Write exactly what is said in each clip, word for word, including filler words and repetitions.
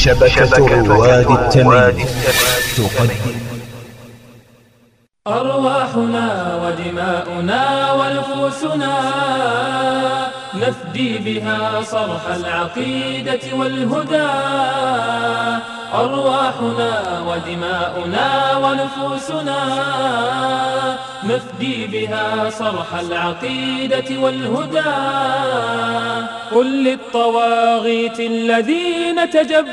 شبكة رواد التمييز تقدم أرواحنا ودماؤنا ونفوسنا نفدي بها صرح العقيدة والهدى. أرواحنا ودماؤنا ونفوسنا نفدي بها صرح العقيدة والهدى. قل للطواغيت الذين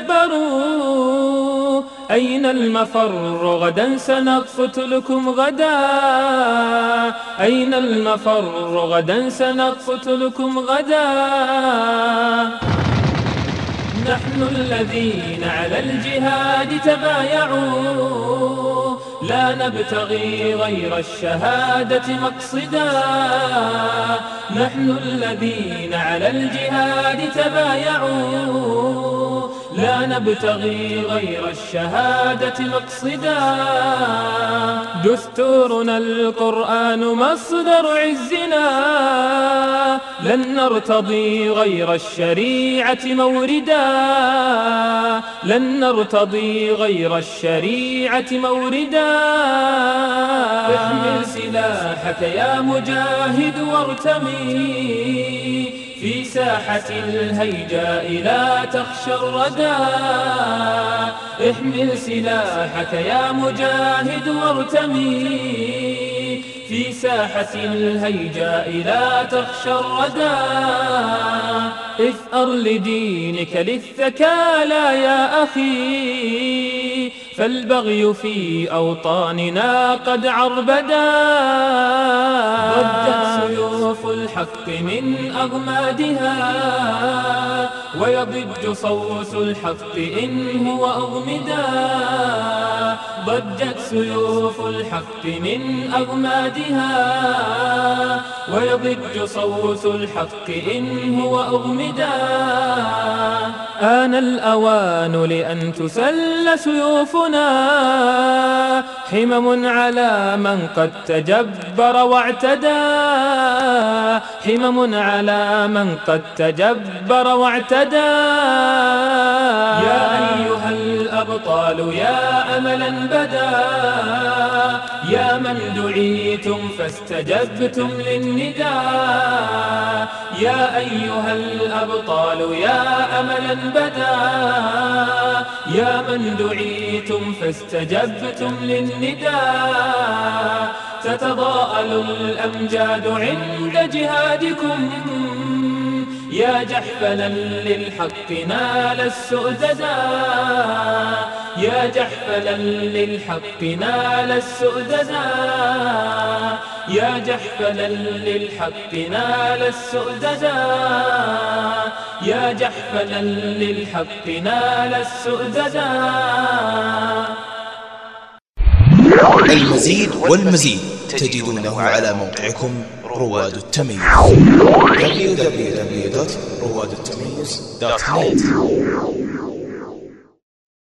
تجبروا أين المفر غدا سنقتلكم غدا. أين المفر غدا سنقتلكم غدا. نحن الذين على الجهاد تبايعوا لا نبتغي غير الشهادة مقصدا. نحن الذين على الجهاد تبايعوا لا نبتغي غير الشهادة مقصدا. دستورنا القرآن مصدر عزنا لن نرتضي غير الشريعة موردا. لن نرتضي غير الشريعة موردا. احمل سلاحك يا مجاهد وارتمي في ساحة الهيجاء لا تخشى الردى. احمل سلاحك يا مجاهد وارتمي في ساحة الهيجاء لا تخشى الردى. اثأر لدينك للثكالى يا أخي فالبغي في أوطاننا قد عربدا. ضجت سيوف الحق من أغمادها ويضج صوت الحق إن هو أغمدا. ضجت سيوف الحق من أغمادها ويضج صوت الحق إن هو أغمدا. آن الأوان لأن تسل سيوفنا حمم على من قد تجبر واعتدى. حمم على من قد تجبر واعتدى. يا أيها الأبطال يا أملا بدا يا من دعيتم فاستجبتم للنداء. يا أيها الأبطال يا أملا بدا يا من دعيتم فاستجبتم للنداء. تتضاءل الأمجاد عند جهادكم يا جحفلا للحق نال السؤددا. يا جحفلا للحق نال السؤددا. يا جحفلا للحق نال السؤددا. يا جحفلا للحق نال السؤددا. المزيد والمزيد تجدونه على موقعكم رواد التمييز دبليو دبليو دبليو دوت رواد التمييز دوت نت.